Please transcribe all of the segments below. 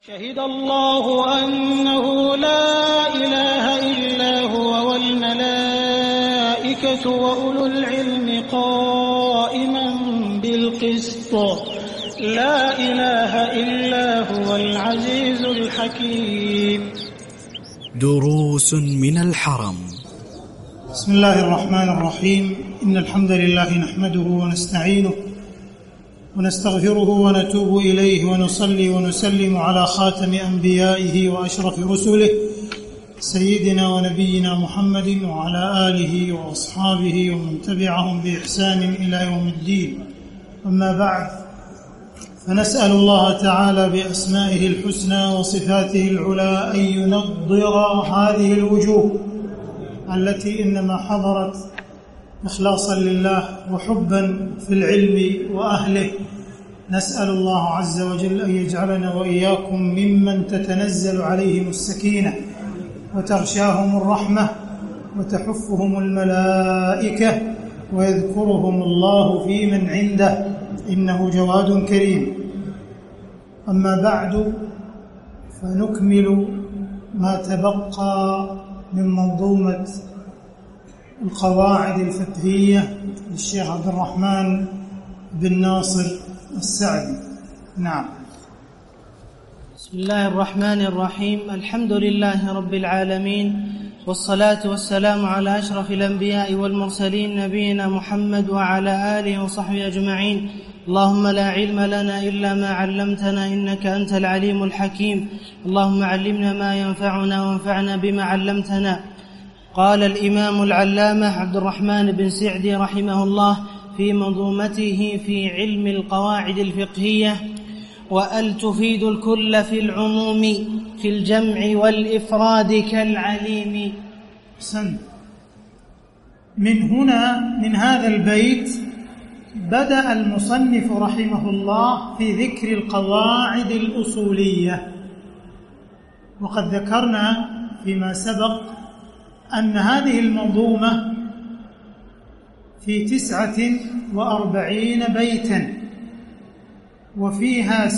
شهد الله أنه لا إله إلا هو والملائكة وأولو العلم قائما بالقسط لا إله إلا هو العزيز الحكيم. دروس من الحرم. بسم الله الرحمن الرحيم. إن الحمد لله نحمده ونستعينه ونستغفره ونتوب إليه ونصلي ونسلم على خاتم أنبيائه وأشرف رسله سيدنا ونبينا محمد وعلى آله وأصحابه ومن تبعهم بإحسان إلى يوم الدين. أما بعد، فنسأل الله تعالى بأسمائه الحسنى وصفاته العلى أن ينضر هذه الوجوه التي إنما حضرت إخلاصا لله وحبا في العلم وأهله. نسأل الله عز وجل أن يجعلنا وإياكم ممن تتنزل عليهم السكينة وتغشاهم الرحمة وتحفهم الملائكة ويذكرهم الله في من عنده إنه جواد كريم. أما بعد، فنكمل ما تبقى من منظومة القواعد الفقهية للشيخ عبد الرحمن بن ناصر السعدي. نعم. بسم الله الرحمن الرحيم. الحمد لله رب العالمين، والصلاة والسلام على أشرف الأنبياء والمرسلين نبينا محمد وعلى آله وصحبه أجمعين. اللهم لا علم لنا إلا ما علمتنا إنك أنت العليم الحكيم. اللهم علمنا ما ينفعنا وانفعنا بما علمتنا. قال الإمام العلامة عبد الرحمن بن سعدي رحمه الله في منظومته في علم القواعد الفقهية: وأل تفيد الكل في العموم في الجمع والإفراد كالعليم. من هنا، من هذا البيت، بدأ المصنف رحمه الله في ذكر القواعد الأصولية. وقد ذكرنا فيما سبق أن هذه المنظومة في 49 بيتا، وفيها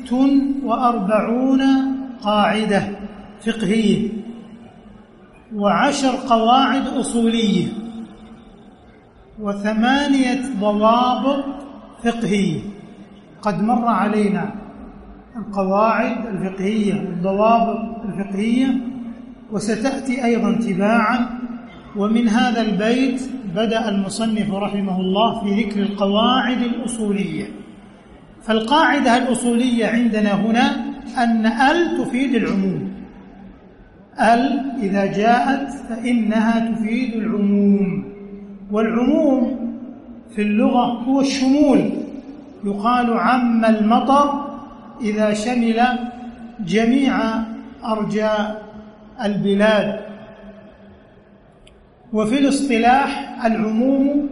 46 قاعدة فقهية و10 قواعد أصولية و8 ضوابط فقهية. قد مر علينا القواعد الفقهية والضوابط الفقهية، وستأتي أيضا تباعا. ومن هذا البيت بدأ المصنف رحمه الله في ذكر القواعد الأصولية. فالقاعدة الأصولية عندنا هنا أن ال تفيد العموم. ال إذا جاءت فإنها تفيد العموم، والعموم في اللغة هو الشمول. يقال عم المطر إذا شمل جميع أرجاء البلاد. وفي الاصطلاح العموم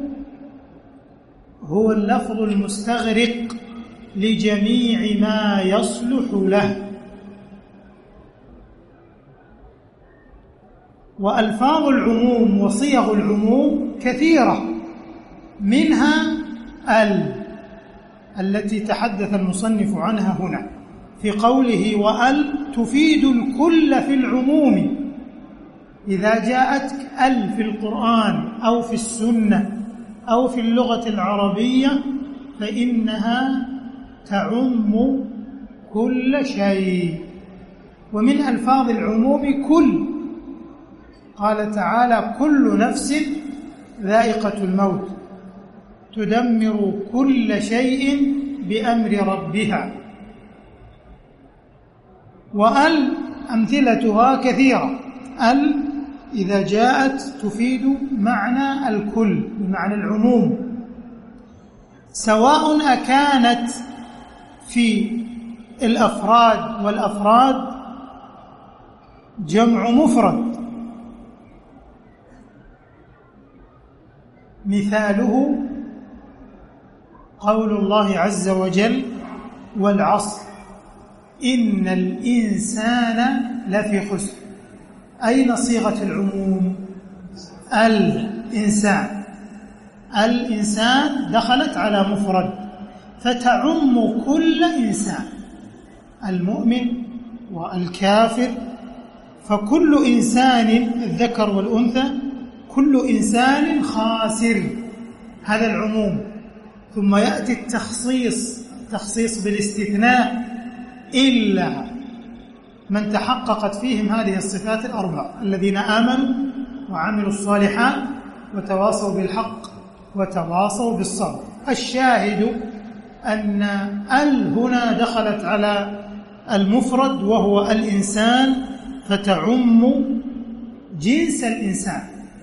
هو اللفظ المستغرق لجميع ما يصلح له. وألفاظ العموم وصيغ العموم كثيرة، منها التي تحدث المصنف عنها هنا في قوله: وأل تفيد الكل في العموم. إذا جاءتك ال في القرآن أو في السنة أو في اللغة العربية فإنها تعم كل شيء. ومن ألفاظ العموم كل. قال تعالى: كل نفس ذائقة الموت تدمر كل شيء بأمر ربها. وأل أمثلتها كثيرة. ال إذا جاءت تفيد معنى الكل بمعنى العموم، سواء أكانت في الأفراد، والأفراد جمع مفرد. مثاله قول الله عز وجل: والعصر إن الإنسان لفي خسر. أين صيغة العموم؟ الإنسان. الإنسان دخلت على مفرد فتعم كل إنسان، المؤمن والكافر، فكل إنسان الذكر والأنثى كل إنسان خاسر، هذا العموم. ثم يأتي التخصيص بالاستثناء إلا من تحققت فيهم هذه الصفات الأربع: الذين آمنوا وعملوا الصالحات وتواصوا بالحق وتواصوا بالصبر. الشاهد أن هنا دخلت على المفرد وهو الإنسان، فتعم جنس الإنسان.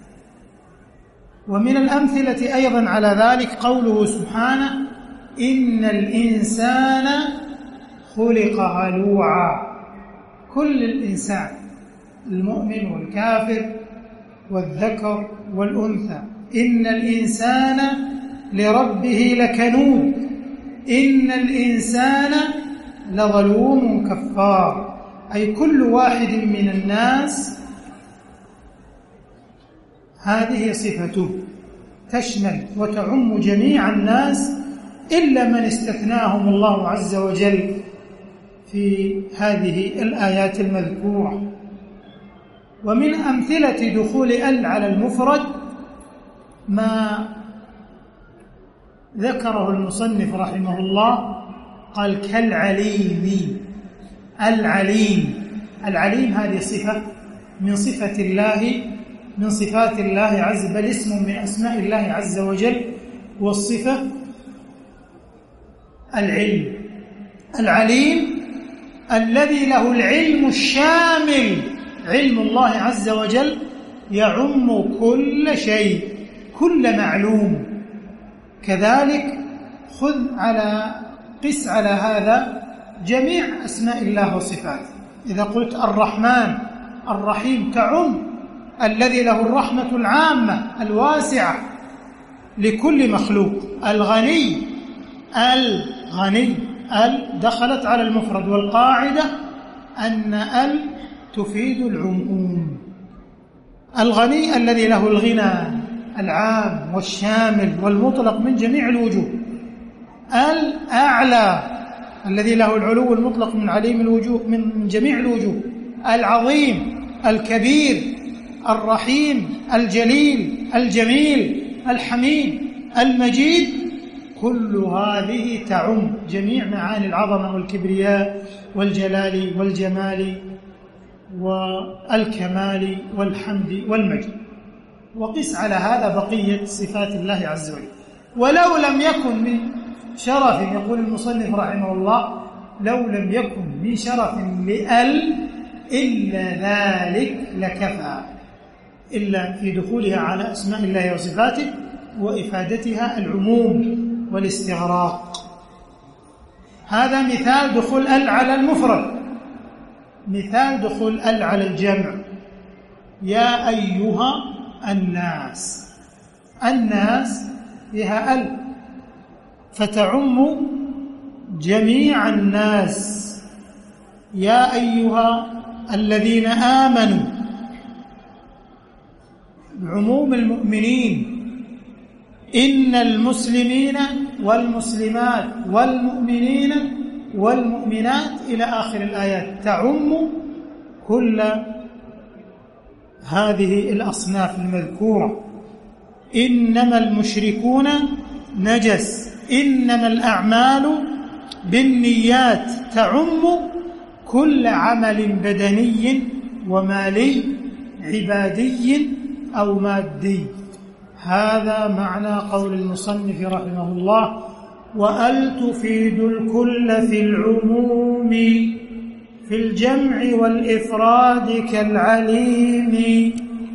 ومن الأمثلة أيضا على ذلك قوله سبحانه: إن الإنسان خلق هلوعا. كل الإنسان، المؤمن والكافر والذكر والأنثى. إن الإنسان لربه لكنود. إن الإنسان لظلوم كفار. أي كل واحد من الناس هذه صفته، تشمل وتعم جميع الناس إلا من استثناهم الله عز وجل في هذه الآيات المذكورة. ومن أمثلة دخول على المفرد ما ذكره المصنف رحمه الله، قال: كالعليم. العليم هذه صفة من صفات الله عز، بل اسم من أسماء الله عز وجل، والصفة العليم الذي له العلم الشامل. علم الله عز وجل يعم كل شيء، كل معلوم. كذلك قس على هذا جميع أسماء الله وصفاته. إذا قلت الرحمن الرحيم تعم الذي له الرحمة العامة الواسعة لكل مخلوق. الغني دخلت على المفرد، والقاعدة أن تفيد العموم. الغني الذي له الغنى العام والشامل والمطلق من جميع الوجوه. الأعلى الذي له العلو المطلق من عليم الوجوه من جميع الوجوه. العظيم الكبير الرحيم الجليل الجميل الحميد المجيد. كل هذه تعم جميع معاني العظمة والكبرياء والجلال والجمال والكمال والحمد والمجد. وقس على هذا بقية صفات الله عز وجل. ولو لم يكن من شرف، يقول المصنف رحمه الله، لو لم يكن من شرف إلا ذلك لكفى، إلا في دخولها على أسماء الله وصفاته وإفادتها العموم والاستغراق. هذا مثال دخول على المفرد. مثال دخول على الجمع: يا أيها الناس. الناس فيها فتعم جميع الناس. يا أيها الذين آمنوا، بعموم المؤمنين. إن المسلمين والمسلمات والمؤمنين والمؤمنات إلى آخر الآيات، تعم كل هذه الأصناف المذكورة. إنما المشركون نجس. إنما الأعمال بالنيات، تعم كل عمل بدني ومالي عبادي أو مادي. هذا معنى قول المصنف رحمه الله: وأل تفيد الكل في العموم في الجمع والإفراد كالعليم.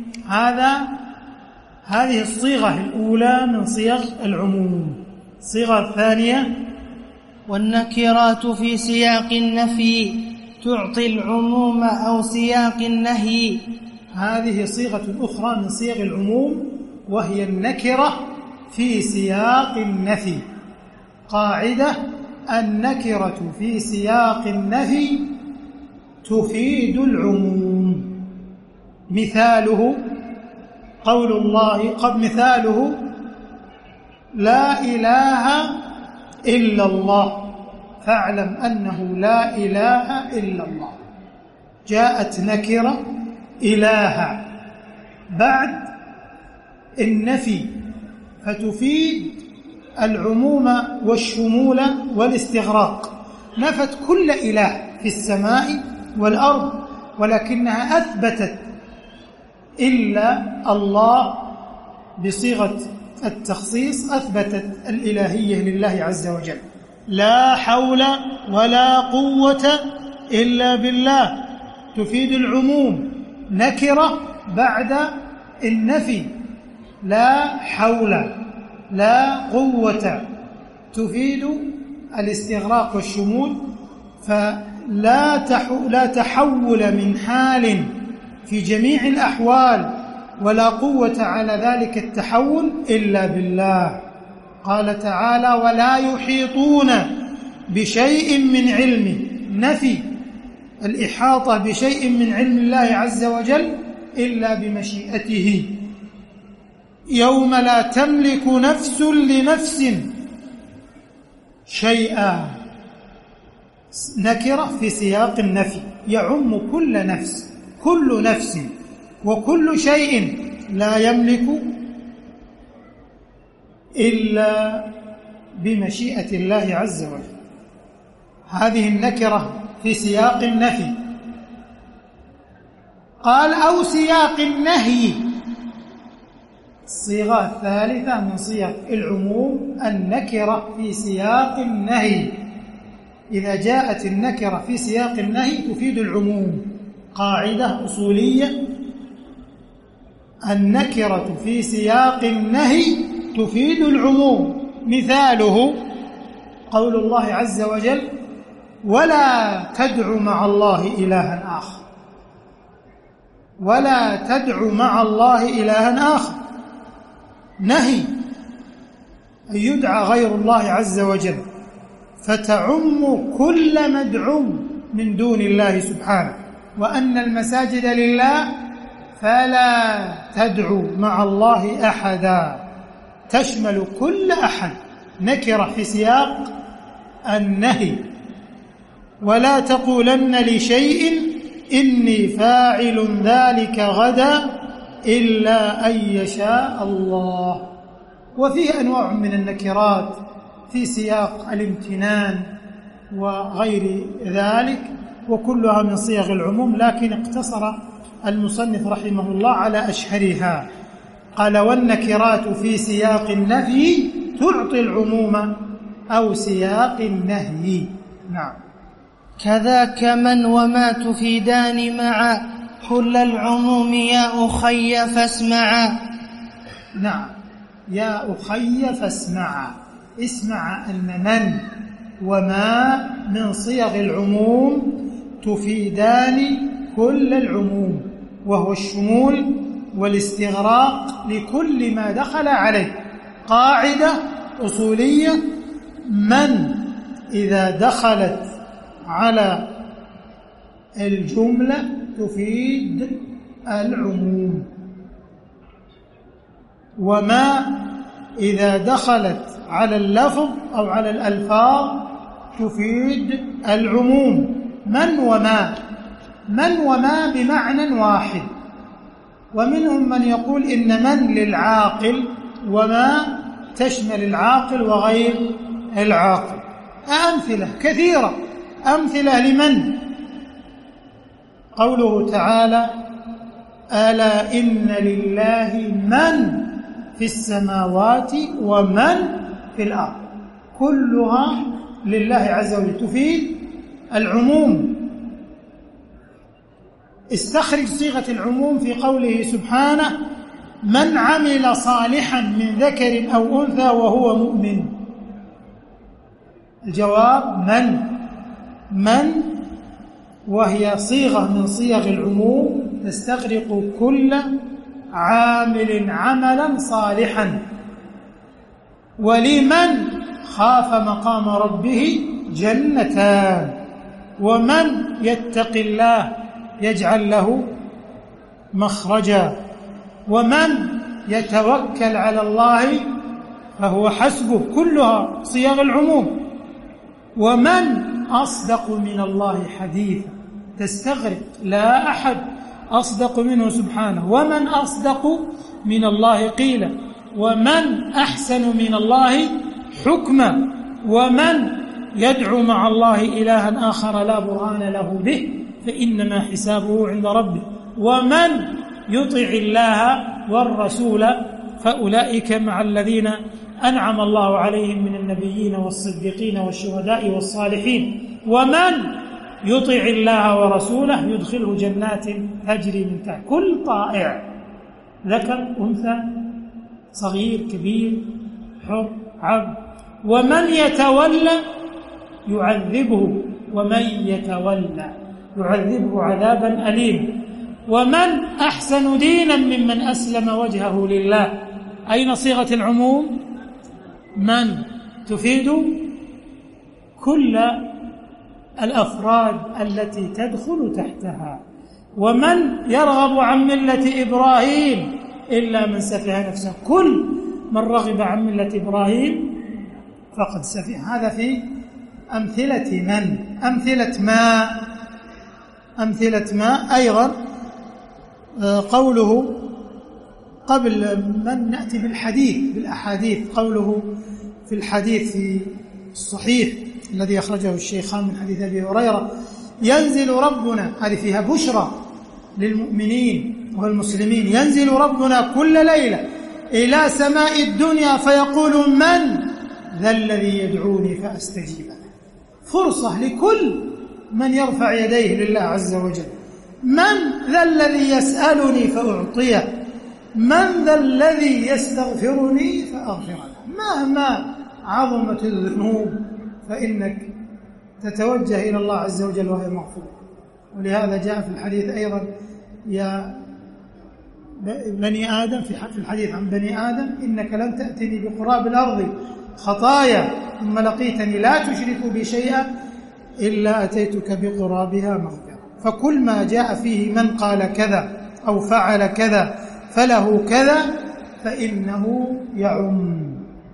هذه الصيغة الأولى من صيغ العموم. الصيغة الثانية: والنكرات في سياق النفي تعطي العموم أو سياق النهي. هذه صيغة أخرى من صيغ العموم، وهي النكرة في سياق النفي. قاعدة: النكرة في سياق النفي تفيد العموم. مثاله قول الله مثاله: لا إله إلا الله، فاعلم أنه لا إله إلا الله. جاءت نكرة إله بعد النفي فتفيد العموم والشمول والاستغراق، نفت كل إله في السماء والأرض، ولكنها أثبتت إلا الله بصيغة التخصيص، أثبتت الإلهية لله عز وجل. لا حول ولا قوة إلا بالله تفيد العموم، نكرة بعد النفي، لا حول لا قوة تفيد الاستغراق والشمول، فلا تحول من حال في جميع الأحوال ولا قوة على ذلك التحول إلا بالله. قال تعالى: ولا يحيطون بشيء من علمه، نفي الإحاطة بشيء من علم الله عز وجل إلا بمشيئته. يوم لا تملك نفس لنفس شيئا، نكرة في سياق النفي يعم كل نفس، كل نفس وكل شيء لا يملك إلا بمشيئة الله عز وجل. هذه النكرة في سياق النفي. قال: أو سياق النهي، الصيغة الثالثة من صيغ العموم النكرة في سياق النهي. إذا جاءت النكرة في سياق النهي تفيد العموم، قاعدة أصولية: النكرة في سياق النهي تفيد العموم. مثاله قول الله عز وجل: ولا تدع مع الله إلها آخر، ولا تدع مع الله إلها آخر، نهي أن يدعى غير الله عز وجل، فتعم كل مدعو من دون الله سبحانه، وأن المساجد لله فلا تدعوا مع الله أحدا، تشمل كل أحد، نكرة في سياق النهي. ولا تقولن لشيء إني فاعل ذلك غدا إلا أن يشاء الله. وفيه أنواع من النكرات في سياق الامتنان وغير ذلك، وكلها من صيغ العموم، لكن اقتصر المصنف رحمه الله على أشهرها. قال: والنكرات في سياق النفي تعطي العموم أو سياق النهي. نعم. كذاك من وما تفيدان معا كل العموم يا أخي فاسمعا. نعم، يا أخي فاسمعا، اسمع أن من وما من صيغ العموم تفيدان كل العموم، وهو الشمول والاستغراق لكل ما دخل عليه. قاعدة أصولية: من إذا دخلت على الجملة تفيد العموم، وما إذا دخلت على اللفظ أو على الألفاظ تفيد العموم. من وما، من وما بمعنى واحد، ومنهم من يقول إن من للعاقل وما تشمل العاقل وغير العاقل. أمثلة كثيرة، أمثلة لمن: قوله تعالى: ألا إن لله من في السماوات ومن في الأرض، كلها لله عز وجل تفيد العموم. استخرج صيغة العموم في قوله سبحانه: من عمل صالحا من ذكر أو أنثى وهو مؤمن. الجواب: من وهي صيغة من صيغ العموم تستغرق كل عامل عملا صالحا. ولمن خاف مقام ربه جنتان، ومن يتق الله يجعل له مخرجا، ومن يتوكل على الله فهو حسبه، كلها صيغ العموم. ومن أصدق من الله حديثا، تستغرق، لا أحد أصدق منه سبحانه. ومن أصدق من الله قيلا، ومن أحسن من الله حكما، ومن يدعو مع الله إلها آخر لا برهان له به فإنما حسابه عند ربه، ومن يطع الله والرسول فأولئك مع الذين أنعم الله عليهم من النبيين والصديقين والشهداء والصالحين، ومن يطع الله ورسوله يدخله جنات تجري من تحت كل طائع، ذكر أنثى، صغير كبير، حر عبد. ومن يتولى يعذبه، ومن يتولى يعذبه عذابا أليما. ومن أحسن دينا ممن أسلم وجهه لله. أين صيغة العموم؟ من تفيد كل الأفراد التي تدخل تحتها. ومن يرغب عن ملة إبراهيم إلا من سفه نفسه، كل من رغب عن ملة إبراهيم فقد سفه. هذا في أمثلة من. أمثلة ما أيضا قوله قبل من نأتي بالأحاديث، قوله في الحديث في الصحيح الذي أخرجه الشيخان من حديث أبي هريرة: ينزل ربنا، هذه فيها بشرى للمؤمنين والمسلمين، ينزل ربنا كل ليلة إلى سماء الدنيا فيقول: من ذا الذي يدعوني فأستجيب له. فرصة لكل من يرفع يديه لله عز وجل. من ذا الذي يسألني فأعطيه، من ذا الذي يستغفرني فأغفر له. مهما عظمت الذنوب فإنك تتوجه إلى الله عز وجل وهي مغفورة. ولهذا جاء في الحديث أيضا: يا بني آدم، في الحديث عن بني آدم: إنك لن تأتني بقراب الأرض خطايا ثم لقيتني لا تشرك بي شيئا إلا أتيتك بقرابها مغفرة. فكل ما جاء فيه من قال كذا أو فعل كذا فله كذا فإنه يعم.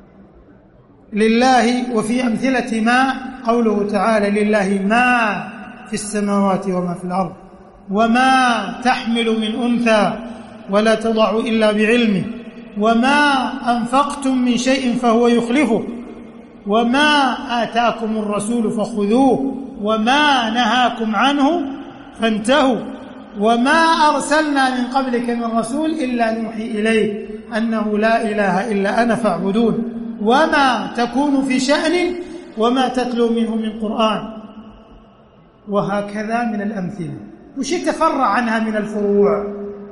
لله. وفي أمثلة ما قوله تعالى: لله ما في السماوات وما في الأرض، وما تحمل من أنثى ولا تضع إلا بعلمه، وما أنفقتم من شيء فهو يخلفه، وما آتاكم الرسول فخذوه، وما نهاكم عنه فانتهوا، وما أرسلنا من قبلك من رسول إلا نوحي إليه أنه لا إله إلا أنا فاعبدون، وما تكون في شأن وما تتلو منه من قرآن. وهكذا من الأمثلة. وش تفرع عنها من الفروع؟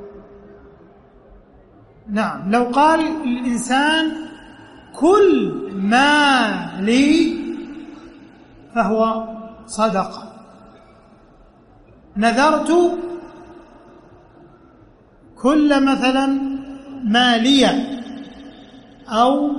نعم، لو قال الإنسان: كل ما لي فهو صدقة، نذرت كل مثلا ما لي، أو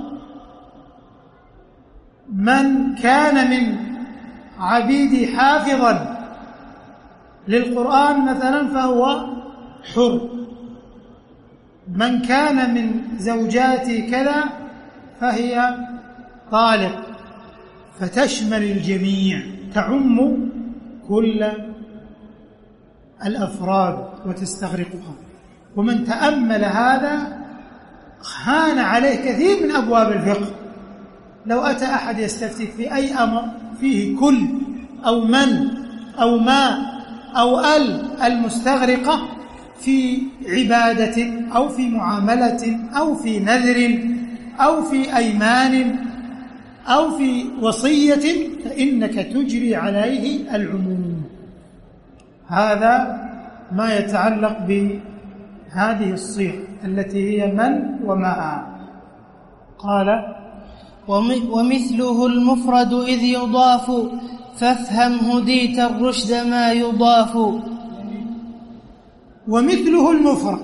من كان من عبيدي حافظا للقرآن مثلا فهو حر، من كان من زوجاتي كذا فهي طالق، فتشمل الجميع، تعم كل الأفراد وتستغرقها. ومن تأمل هذا هان عليه كثير من أبواب الفقه. لو أتى أحد يستفتيك في أي أمر فيه كل أو من أو ما أو المستغرقة في عبادة أو في معاملة أو في نذر أو في أيمان أو في وصية، فإنك تجري عليه العموم. هذا ما يتعلق بهذه الصيغ التي هي من وما. قال: ومثله المفرد إذ يضاف، فافهم هديت الرشد ما يضاف. ومثله المفرد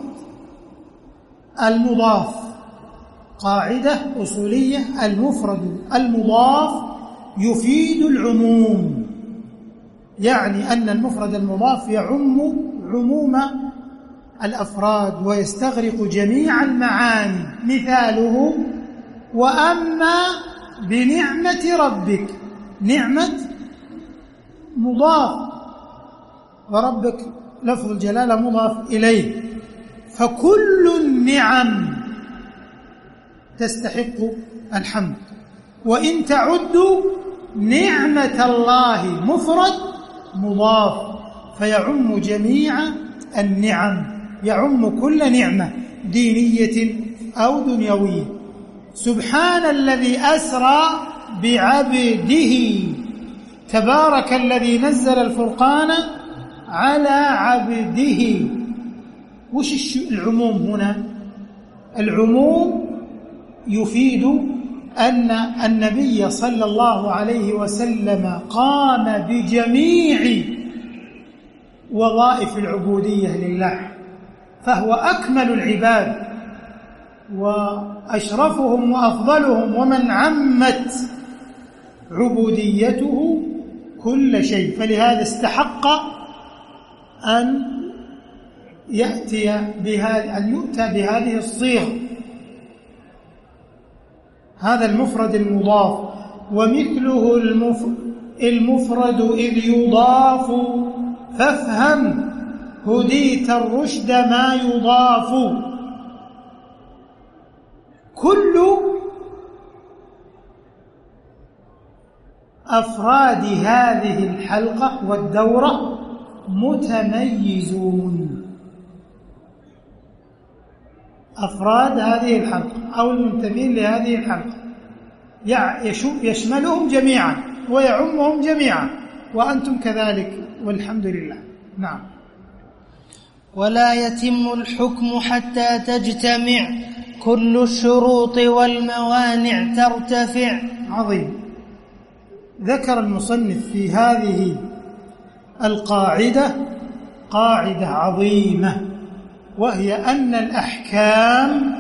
المضاف، قاعدة أصولية: المفرد المضاف يفيد العموم، يعني أن المفرد المضاف يعم عموم الأفراد ويستغرق جميع المعاني. مثاله: وأما بنعمة ربك. نعمة مضاف وربك لفظ الجلالة مضاف إليه، فكل النعم تستحق الحمد. وإن تعدوا نعمة الله مفرد مضاف، فيعم جميع النعم، يعم كل نعمة دينية أو دنيوية. سبحان الذي أسرى بعبده، تبارك الذي نزل الفرقان على عبده. وش العموم هنا؟ العموم يفيد أن النبي صلى الله عليه وسلم قام بجميع وظائف العبودية لله، فهو أكمل العباد وأشرفهم وأفضلهم، ومن عمت عبوديته كل شيء، فلهذا استحق أن يؤتى بهذه الصيغة، هذا المفرد المضاف. ومثله المفرد إذ يضاف، فافهم هديت الرشد ما يضاف. كل أفراد هذه الحلقة والدورة متميزون. أفراد هذه الحلقة أو المنتمين لهذه الحلقة يشملهم جميعا ويعمهم جميعا، وأنتم كذلك والحمد لله. نعم. ولا يتم الحكم حتى تجتمع كل الشروط والموانع ترتفع. عظيم. ذكر المصنف في هذه القاعدة قاعدة عظيمة، وهي أن الأحكام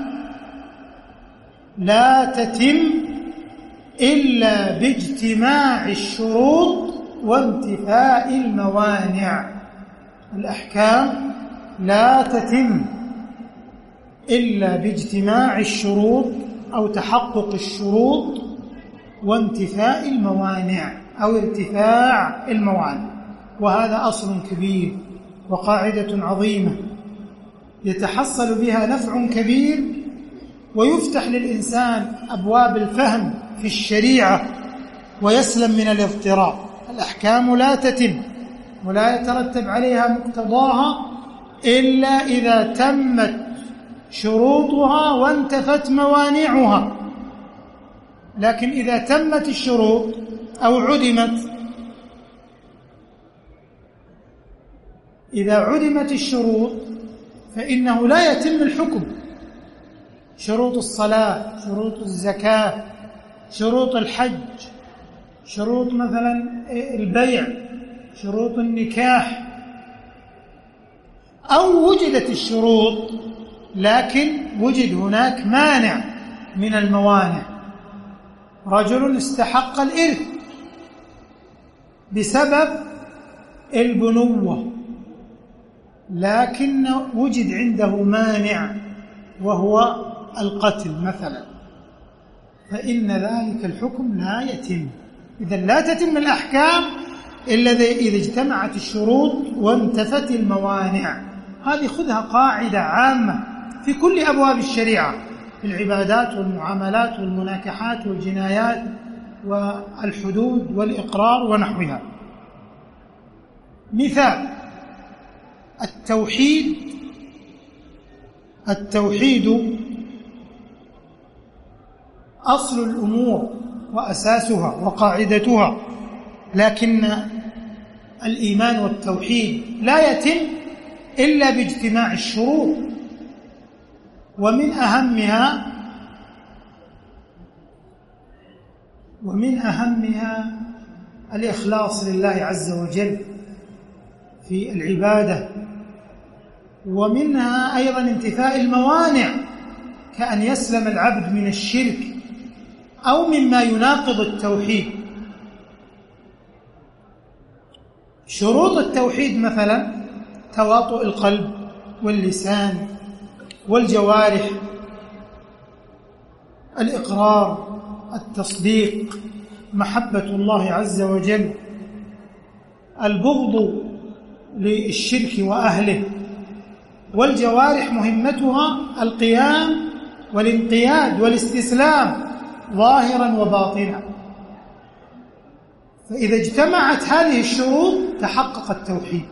لا تتم إلا باجتماع الشروط وانتفاء الموانع. الأحكام لا تتم إلا باجتماع الشروط أو تحقق الشروط وانتفاء الموانع أو ارتفاع الموانع، وهذا أصل كبير وقاعدة عظيمة يتحصل بها نفع كبير، ويفتح للإنسان أبواب الفهم في الشريعة ويسلم من الاضطراب. الأحكام لا تتم ولا يترتب عليها مقتضاها إلا إذا تمت شروطها وانتفت موانعها، لكن إذا تمت الشروط أو إذا عدمت الشروط فإنه لا يتم الحكم. شروط الصلاة، شروط الزكاة، شروط الحج، شروط مثلا البيع، شروط النكاح، أو وجدت الشروط لكن وجد هناك مانع من الموانع. رجل استحق الإرث بسبب البنوة، لكن وجد عنده مانع وهو القتل مثلا، فإن ذلك الحكم لا يتم. إذن لا تتم الأحكام إلا إذا اجتمعت الشروط وانتفت الموانع. هذه خذها قاعدة عامة في كل أبواب الشريعة، في العبادات والمعاملات والمناكحات والجنايات والحدود والإقرار ونحوها. مثال: التوحيد أصل الأمور وأساسها وقاعدتها، لكن الإيمان والتوحيد لا يتم إلا باجتماع الشروط، ومن أهمها الإخلاص لله عز وجل في العبادة، ومنها أيضا انتفاء الموانع، كأن يسلم العبد من الشرك أو مما يناقض التوحيد. شروط التوحيد مثلا تواطؤ القلب واللسان والجوارح، الإقرار، التصديق، محبة الله عز وجل، البغض للشرك وأهله، والجوارح مهمتها القيام والانقياد والاستسلام ظاهرا وباطنا. فإذا اجتمعت هذه الشروط تحقق التوحيد،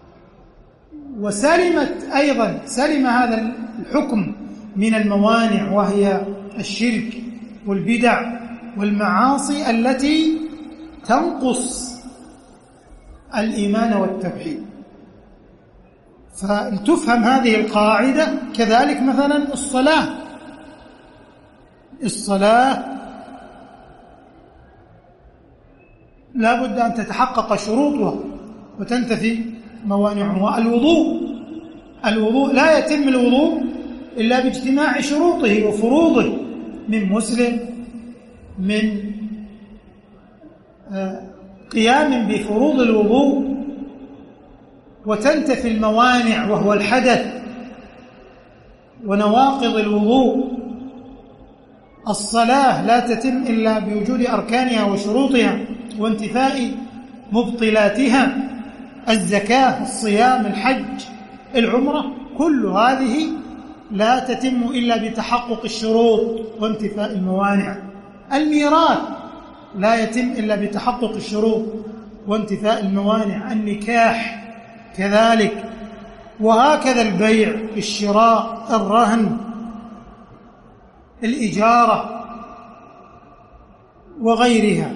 سلم هذا الحكم من الموانع، وهي الشرك والبدع والمعاصي التي تنقص الإيمان والتوحيد. فلتفهم هذه القاعدة. كذلك مثلا الصلاة لا بد أن تتحقق شروطها وتنتفي موانعها. الوضوء لا يتم الوضوء إلا باجتماع شروطه وفروضه من مسلم، من قيام بفروض الوضوء، وتنتفي الموانع وهو الحدث ونواقض الوضوء. الصلاة لا تتم إلا بوجود أركانها وشروطها وانتفاء مبطلاتها. الزكاة، الصيام، الحج، العمرة، كل هذه لا تتم إلا بتحقق الشروط وانتفاء الموانع. الميراث لا يتم إلا بتحقق الشروط وانتفاء الموانع. النكاح كذلك، وهكذا البيع، الشراء، الرهن، الإجارة وغيرها.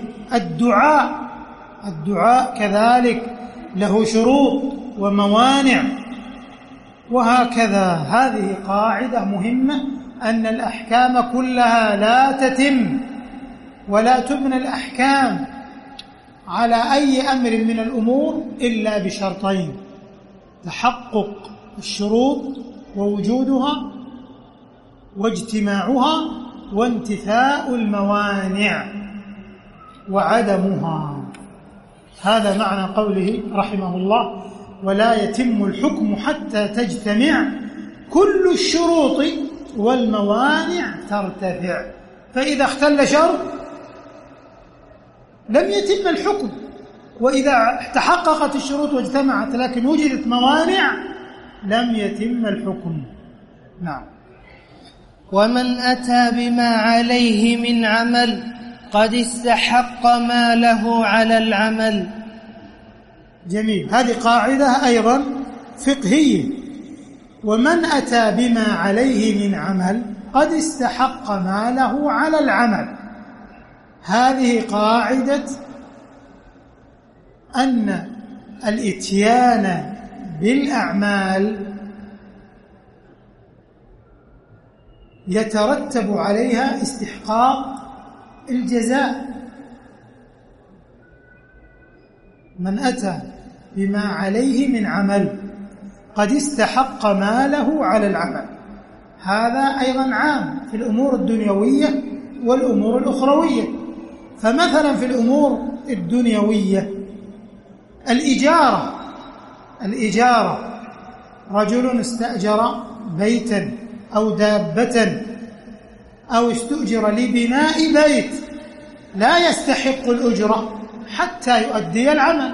الدعاء كذلك له شروط وموانع، وهكذا. هذه قاعدة مهمة، أن الأحكام كلها لا تتم ولا تبنى الأحكام على أي أمر من الأمور إلا بشرطين: تحقق الشروط ووجودها واجتماعها، وانتفاء الموانع وعدمها. هذا معنى قوله رحمه الله: ولا يتم الحكم حتى تجتمع كل الشروط والموانع ترتفع. فإذا اختل شرط لم يتم الحكم، وإذا تحققت الشروط واجتمعت لكن وجدت موانع لم يتم الحكم. نعم. ومن أتى بما عليه من عمل قد استحق ما له على العمل. جميل. هذه قاعدة أيضا فقهية: ومن أتى بما عليه من عمل قد استحق ما له على العمل. هذه قاعدة أن الإتيان بالأعمال يترتب عليها استحقاق الجزاء. من أتى بما عليه من عمل قد استحق ما له على العمل. هذا أيضا عام في الأمور الدنيوية والأمور الأخروية. فمثلا في الأمور الدنيوية الإجارة، رجل استأجر بيتا أو دابة أو استؤجر لبناء بيت، لا يستحق الأجرة حتى يؤدي العمل.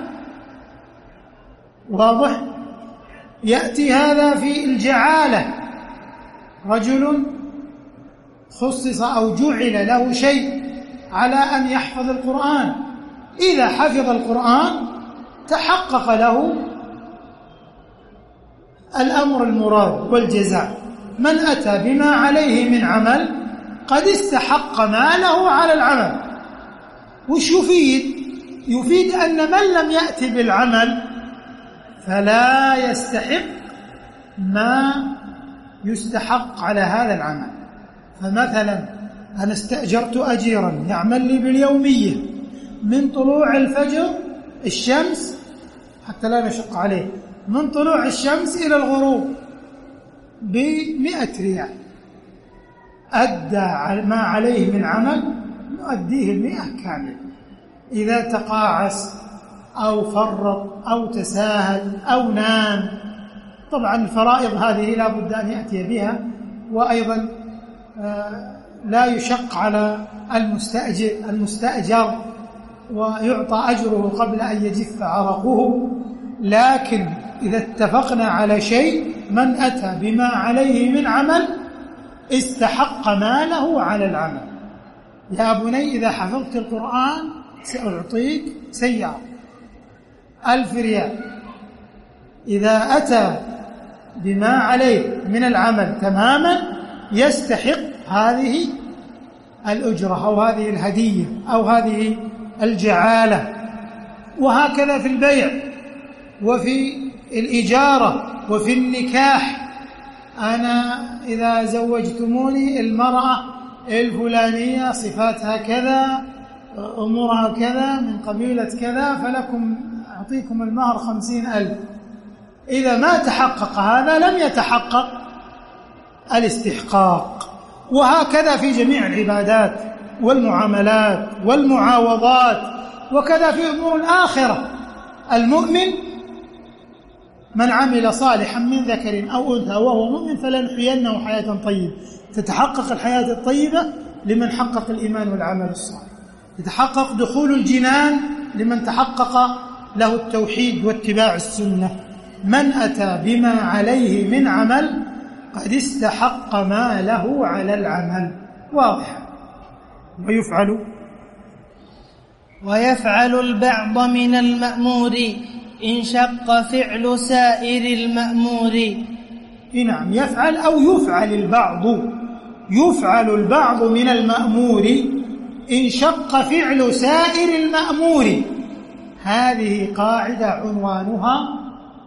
واضح؟ يأتي هذا في الجعالة: رجل خصص أو جعل له شيء على أن يحفظ القرآن، إذا حفظ القرآن تحقق له الأمر المراد والجزاء. من أتى بما عليه من عمل قد استحق ما له على العمل. وش يفيد أن من لم يأتي بالعمل فلا يستحق ما يستحق على هذا العمل. فمثلا أنا استأجرت أجيرا يعمل لي باليومية من طلوع الفجر الشمس، حتى لا نشق عليه، من طلوع الشمس إلى الغروب ب100 ريال. أدى ما عليه من عمل نؤديه 100 كامل. إذا تقاعس أو فرط أو تساهل أو نام، طبعا الفرائض هذه لا بد أن يأتي بها، وأيضا لا يشق على المستأجر ويعطى أجره قبل أن يجف عرقه. لكن إذا اتفقنا على شيء من أتى بما عليه من عمل استحق ماله على العمل. يا بني إذا حفظت القرآن سأعطيك سيارة 1000 ريال. إذا أتى بما عليه من العمل تماما يستحق هذه الأجرة أو هذه الهدية أو هذه الجعالة. وهكذا في البيع وفي الإجارة وفي النكاح. أنا إذا زوجتموني المرأة الفلانية صفاتها كذا أمورها كذا من قبيلة كذا فلكم أعطيكم المهر 50,000. إذا ما تحقق هذا لم يتحقق الاستحقاق. وهكذا في جميع العبادات والمعاملات والمعاوضات، وكذا في أمور الآخرة. المؤمن من عمل صالحا من ذكر أو أنثى وهو مؤمن فلنحيينه حياة طيبة. تتحقق الحياة الطيبة لمن حقق الإيمان والعمل الصالح، يتحقق دخول الجنان لمن تحقق له التوحيد واتباع السنة. من أتى بما عليه من عمل قد استحق ما له على العمل. واضح. ويفعل البعض من المأمور إن شق فعل سائر المأمور. نعم، يفعل أو يفعل البعض. يفعل البعض من المأمور إن شق فعل سائر المأمور. هذه قاعدة عنوانها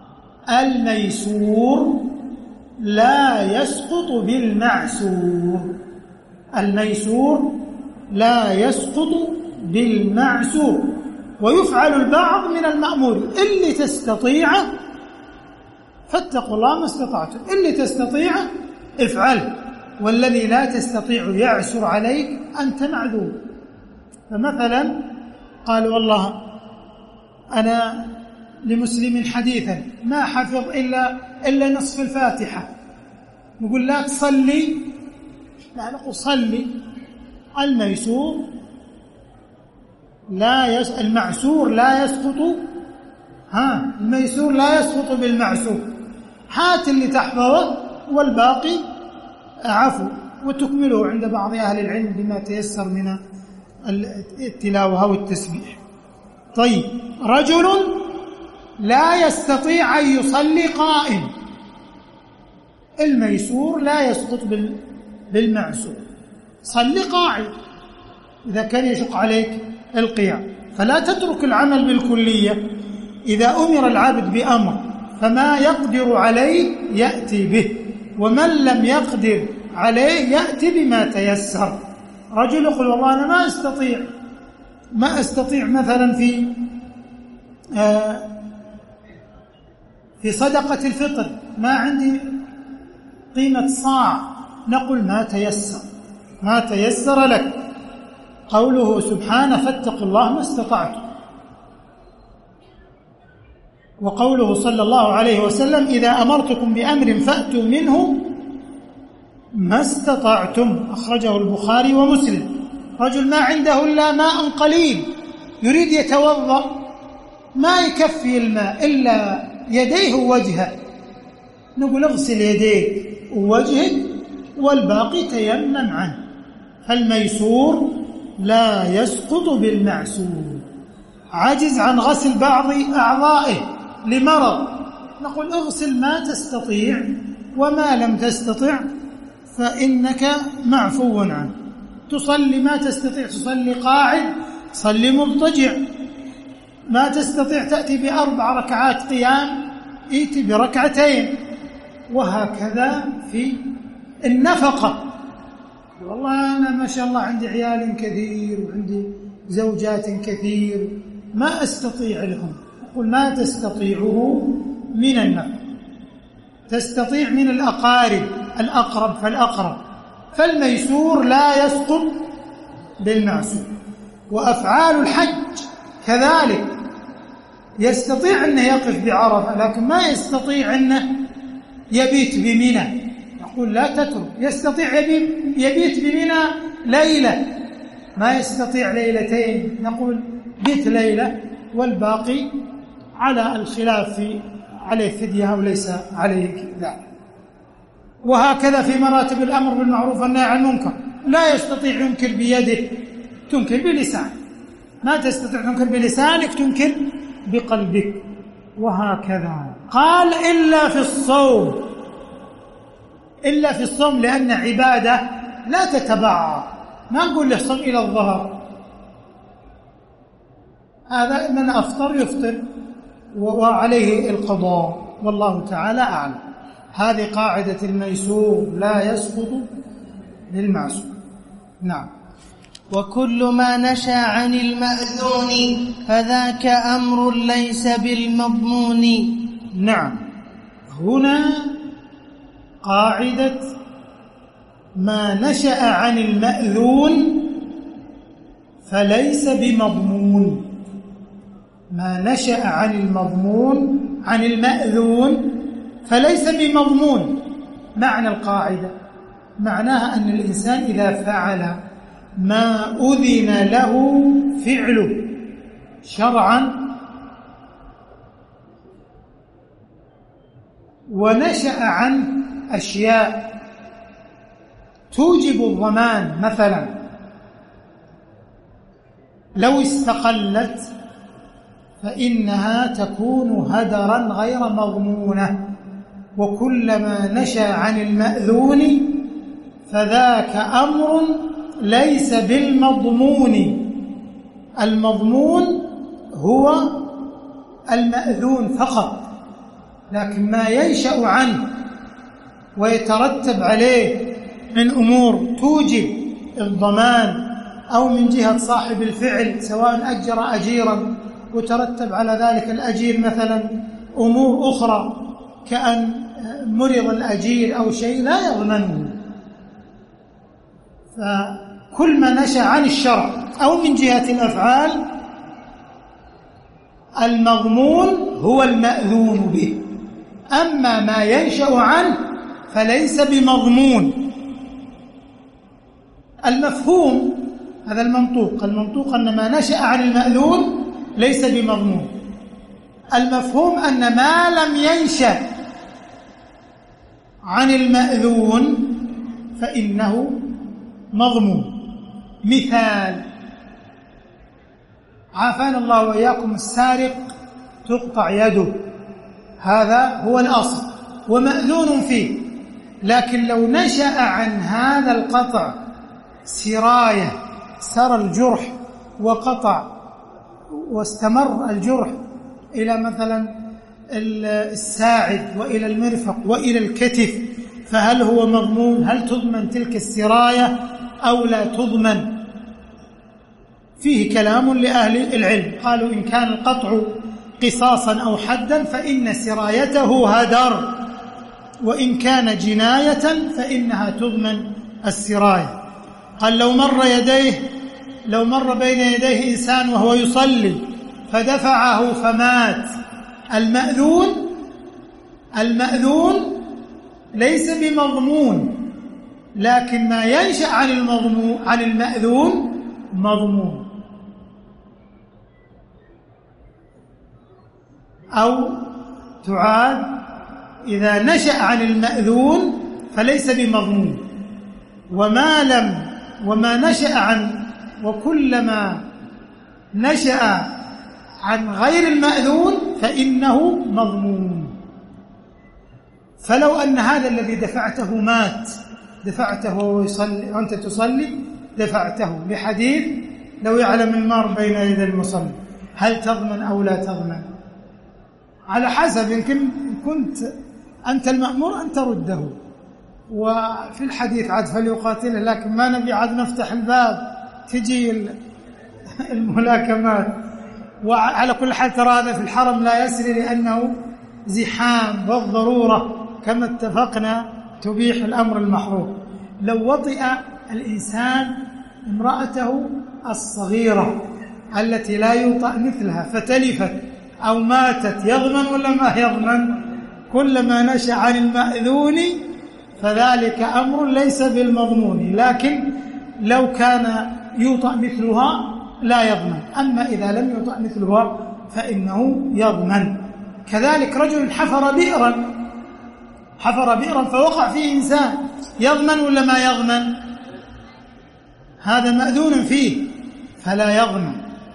الميسور لا يسقط بالمعسور. الميسور لا يسقط بالمعسور. ويفعل البعض من المأمور. اللي تستطيعه فاتقوا الله ما استطعتم، اللي تستطيعه افعل، والذي لا تستطيع يعسر عليك أنت معذور. فمثلا قال والله أنا لمسلم حديثا ما حفظ إلا نصف الفاتحة، نقول لا تصلي، لا نقول صلي. الميسور المعسور لا يسقط الميسور لا يسقط بالمعسور. هات اللي تحفظه والباقي عفو، وتكمله عند بعض أهل العلم بما تيسر من التلاوة والتسبيح. طيب، رجل لا يستطيع أن يصلي قائم، الميسور لا يسقط بالمعسور. صلي قاعد إذا كان يشق عليك القيام. فلا تترك العمل بالكلية. إذا أمر العبد بأمر فما يقدر عليه يأتي به، ومن لم يقدر عليه يأتي بما تيسر. رجل يقول والله أنا ما أستطيع مثلا في صدقة الفطر ما عندي قيمة صاع، نقول ما تيسر لك. قوله سبحانه فاتقوا الله ما استطعتم، وقوله صلى الله عليه وسلم إذا أمرتكم بأمر فأتوا منه ما استطعتم، أخرجه البخاري ومسلم. رجل ما عنده إلا ماء قليل يريد يتوضأ، ما يكفي الماء إلا يديه ووجهه، نقول اغسل يديك ووجهك والباقي تيمم عنه. فالميسور لا يسقط بالمعسور. عجز عن غسل بعض أعضائه لمرض، نقول اغسل ما تستطيع، وما لم تستطع فإنك معفو عنه. تصلي ما تستطيع تصلي قاعد، صلي مضطجع. ما تستطيع تأتي ب4 ركعات قيام، ائتي بركعتين. وهكذا في النفقة. والله أنا ما شاء الله عندي عيال كثير وعندي زوجات كثير ما أستطيع لهم، أقول ما تستطيعه من النفقة، تستطيع من الأقارب، الأقرب فالأقرب. فالميسور لا يسقط بالمعسور. وأفعال الحج كذلك، يستطيع أنه يقف بعرفة لكن ما يستطيع أنه يبيت بمنى، نقول لا تترك. يستطيع يبيت بمنى ليلة، ما يستطيع ليلتين، نقول بيت ليلة والباقي على الخلاف عليه فدية أو ليس عليه ذلك. وهكذا في مراتب الأمر بالمعروف والنهي عن المنكر، لا يستطيع ينكر بيده، تنكر بلسانك، ما تستطيع تنكر بلسانك، تنكر بقلبك، وهكذا. قال إلا في الصوم، إلا في الصوم لأن عبادة لا تتبعها، ما نقول له صم إلى الظهر، هذا من أفطر يفطر وعليه القضاء، والله تعالى أعلم. هذه قاعدة الميسور لا يسقط للمعسور. نعم. وكل ما نشا عن المأذون فذاك أمر ليس بالمضمون. نعم، هنا قاعدة ما نشأ عن المأذون فليس بمضمون. ما نشأ عن المأذون فليس بمضمون. معنى القاعدة معناها أن الإنسان إذا فعل ما أذن له فعله شرعا ونشأ عن أشياء توجب الضمان، مثلا لو استقلت فإنها تكون هدرا غير مضمونة. وكلما نشأ عن المأذون فذاك أمر ليس بالمضمون. المضمون هو المأذون فقط، لكن ما ينشأ عنه ويترتب عليه من أمور توجب الضمان أو من جهة صاحب الفعل، سواء أجر أجيرا وترتب على ذلك الأجير مثلا أمور أخرى كأن مرض الأجير أو شيء لا يضمنه. فكل ما نشأ عن الشرع أو من جهة الأفعال المضمون هو المأذون به، أما ما ينشأ عنه فليس بمضمون. المفهوم هذا المنطوق أن ما نشأ عن المأذون ليس بمضمون. المفهوم أن ما لم ينشأ عن المأذون فإنه مضمون. مثال، عافانا الله وإياكم، السارق تقطع يده، هذا هو الأصل ومأذون فيه، لكن لو نشأ عن هذا القطع سراية، سرى الجرح وقطع واستمر الجرح إلى مثلا الساعد وإلى المرفق وإلى الكتف، فهل هو مضمون؟ هل تضمن تلك السراية أو لا تضمن؟ فيه كلام لأهل العلم، قالوا إن كان القطع قصاصا أو حدا فإن سرايته هدر، وإن كان جناية فإنها تضمن السراية. قال لو مر بين يديه إنسان وهو يصلي فدفعه فمات، المأذون ليس بمضمون، لكن ما ينشأ عن المأذون مضمون. أو تعاد إذا نشأ عن المأذون فليس بمضمون، وما نشأ عن، وكلما نشأ عن غير المأذون فإنه مضمون. فلو أن هذا الذي دفعته مات، دفعته وأنت تصلي دفعته، لحديث لو يعلم المار بين يدي المصلي، هل تضمن أو لا تضمن؟ على حسب، يمكن كنت أنت المأمور أن ترده، وفي الحديث عاد فليقاتله، لكن ما نبي عاد نفتح الباب تجي الملاكمات. وعلى كل حال ترى هذا في الحرم لا يسري لأنه زحام، والضرورة كما اتفقنا تبيح الأمر المحظور. لو وطئ الإنسان امرأته الصغيرة التي لا يوطأ مثلها فتلفت أو ماتت، يضمن ولا ما يضمن؟ كلما نشأ عن المأذون فذلك أمر ليس بالمضمون، لكن لو كان يوطأ مثلها لا يضمن. أما إذا لم يوطأ مثلها فإنه يضمن. كذلك رجل حفر بئرا فوقع فيه إنسان، يضمن ولا ما يضمن؟ هذا مأذون فيه فلا يضمن.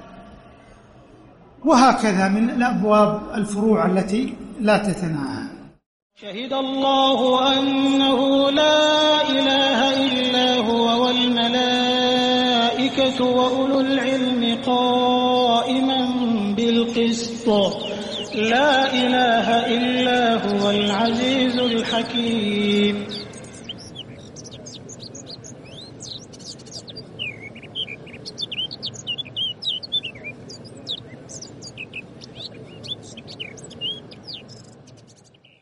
وهكذا من الأبواب الفروع التي لا تتناهى. شهد الله أنه لا إله إلا هو والملائكة وأولو العلم قائما بالقسط لا إله إلا هو العزيز الحكيم.